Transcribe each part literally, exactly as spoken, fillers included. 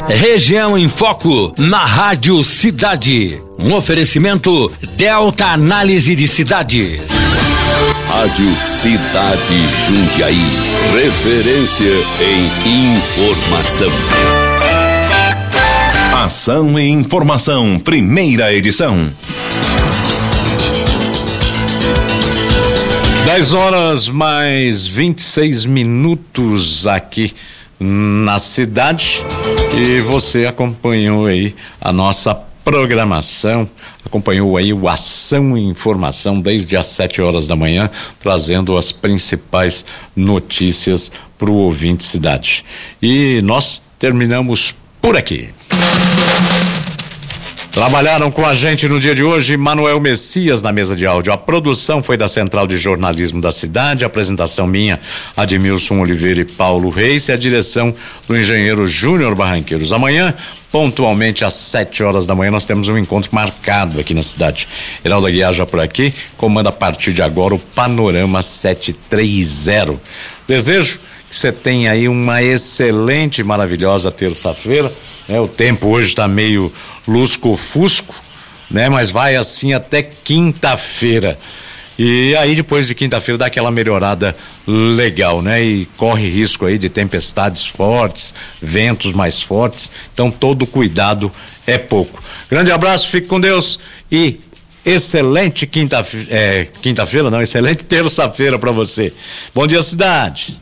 Região em Foco, na Rádio Cidade. Um oferecimento Delta Análise de Cidades. Rádio Cidade Jundiaí. Referência em informação. Ação e Informação, primeira edição. dez horas mais vinte e seis minutos aqui na cidade, e você acompanhou aí a nossa programação, acompanhou aí o Ação e Informação desde as sete horas da manhã, trazendo as principais notícias para o ouvinte cidade. E nós terminamos por aqui. Trabalharam com a gente no dia de hoje Manuel Messias na mesa de áudio. A produção foi da Central de Jornalismo da cidade, a apresentação minha, Admilson Oliveira e Paulo Reis, e a direção do engenheiro Júnior Barranqueiros. Amanhã, pontualmente às sete horas da manhã, nós temos um encontro marcado aqui na cidade. Heraldo Aguiar já por aqui, comanda a partir de agora o Panorama setecentos e trinta. Desejo que você tenha aí uma excelente, maravilhosa terça-feira. É, o tempo hoje está meio lusco-fusco, né? Mas vai assim até quinta-feira. E aí depois de quinta-feira dá aquela melhorada legal, né? E corre risco aí de tempestades fortes, ventos mais fortes. Então todo cuidado é pouco. Grande abraço, fique com Deus e excelente quinta-feira, é, quinta-feira não, excelente terça-feira para você. Bom dia, cidade.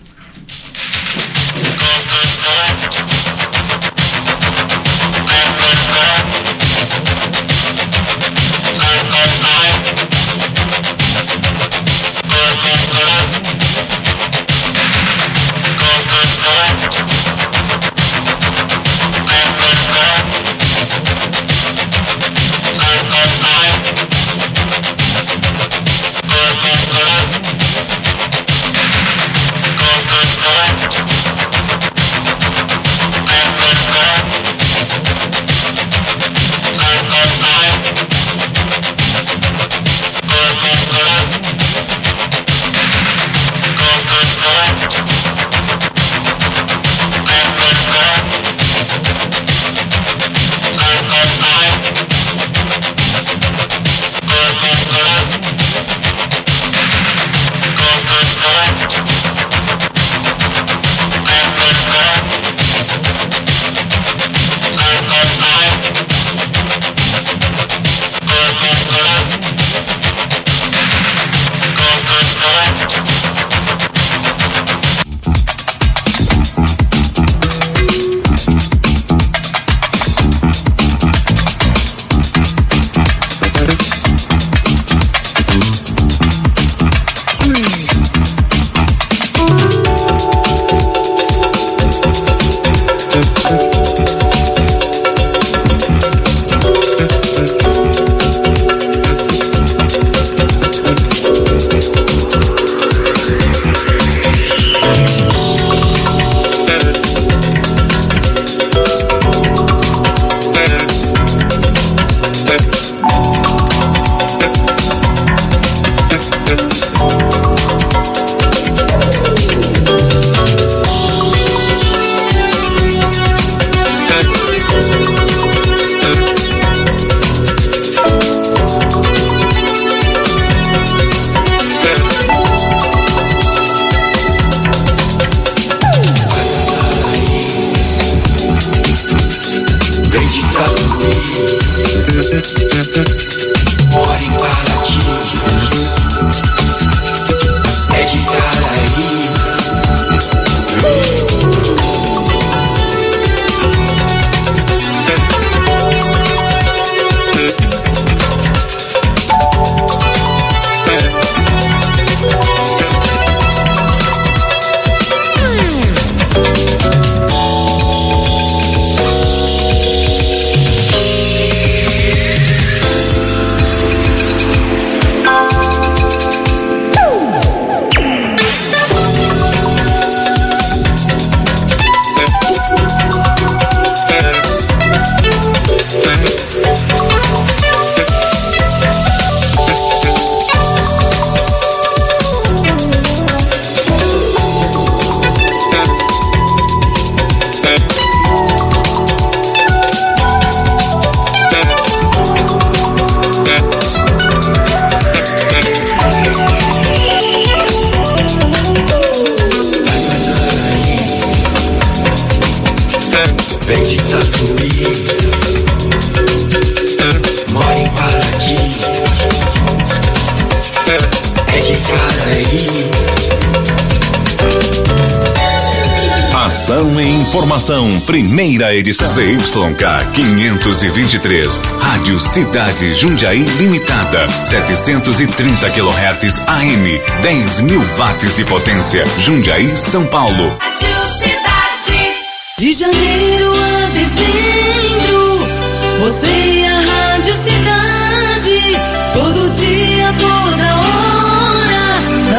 Mora em Paraty, é de Icaraí. vem de Tatuí, mora em Paraty, é de Caraí. Ação e informação, primeira edição. Z Y K quinhentos e vinte e três, Rádio Cidade Jundiaí Limitada, setecentos e trinta quilohertz A M, dez mil watts de potência, Jundiaí, São Paulo. Rádio Cidade. De janeiro a dezembro, você